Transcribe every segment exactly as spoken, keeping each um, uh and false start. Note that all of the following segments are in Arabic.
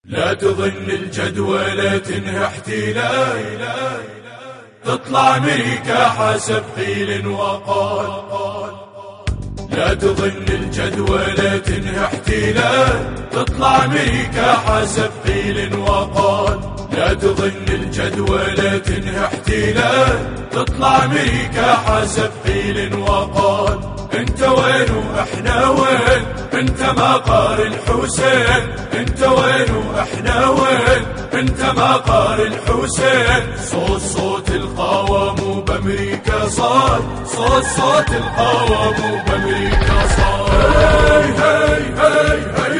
لا تظن الجدولة تنهى احتلال، تطلع أمريكا حسب قيل وقال. لا تظن الجدولة تنهى احتلال، تطلع أمريكا حسب قيل وقال. لا تظن الجدولة تنهى احتلال، تطلع أمريكا حسب قيل وقال. انت وين واحنا وين؟ انت ما قار الحسين. انت وين واحنا وين؟ انت ما قار الحسين. صوت صوت القوام بامريكا صار، صوت صوت القوام بامريكا صار. هاي هاي هاي هاي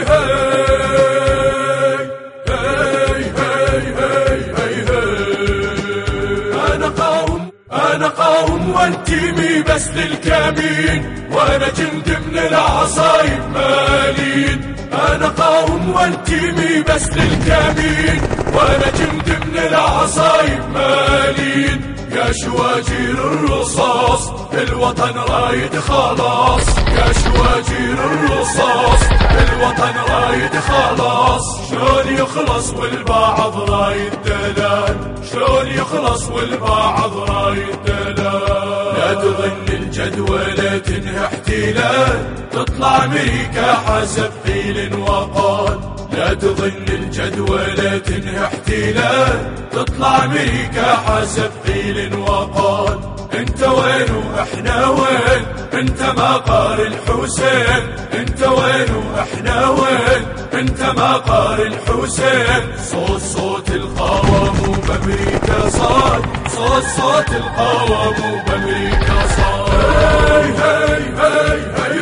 هاي هاي هاي هاي هاي. انا قوم انا قوم وانتمي بس للكمين، وانا جند من العصايب مالين. انا قوم وانتمي بس للكمين، وانا جند من العصايب مالين. يا شواجير الرصاص الوطن رايد خلاص. يا شواجير الرصاص الوطن رايد خلاص. شلون يخلص والبعض رايد دلال؟ شلون يخلص والبعض رايد دلال؟ لا تظن الجدولة تنهى احتلال، تطلع أمريكا حسب قيل وقال. لا تظن الجدولة تنهى احتلال، تطلع أمريكا حسب قيل وقال. انت وين واحنا وين؟ انت ما قار الحسين. انت وين واحنا وين؟ انت ما قار الحسين. صوت صوت القوام بامريكا صار، صوت صوت القوام بامريكا صار. هاي هاي هاي هاي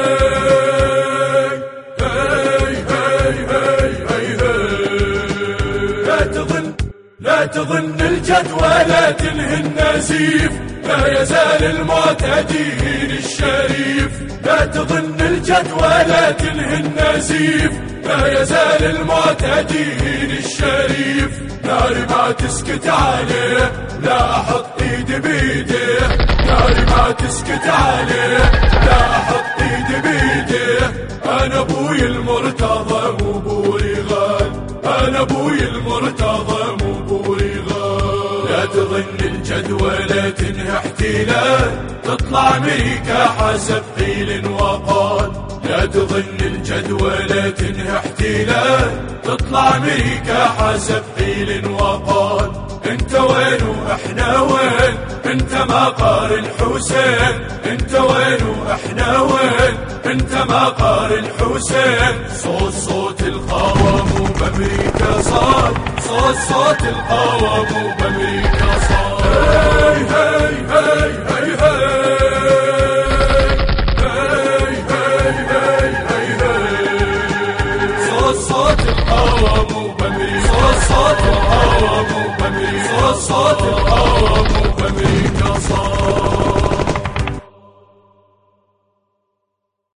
هاي هاي هاي هاي هاي. لا تظن لا تظن الجدولة تنهي النزيف، لا يزال المعتدين الشريف. لا تظن الجدولة تنهي النزيف، لا يزال المعتدين الشريف. ناري ما تسكت عليه، لا أحط ايدي بيديه. ناري ما تسكت عليه، لا أحط ايدي بيديه. أنا أبوي المرتضى مو بوريغان. أنا أبوي المرتضى مو بوريغان. لا تظن الجدولة تنهى احتلال، تطلع أمريكا حسب قيل وقال. لا تظن الجدولة تنهى احتلال، تطلع أمريكا حسب قيل وقال. انت وين واحنا وين؟ انت ما قار الحسين. انت وين واحنا وين؟ انت ما قار الحسين. صوت صوت القوام بامريكا صار، صوت صوت القوام بامريكا صار. هاي هاي هاي هاي هاي هاي هاي. صوت صوت القوام بامريكا، صوت صوت القوام بامريكا، صوت صوت القوام بامريكا صار.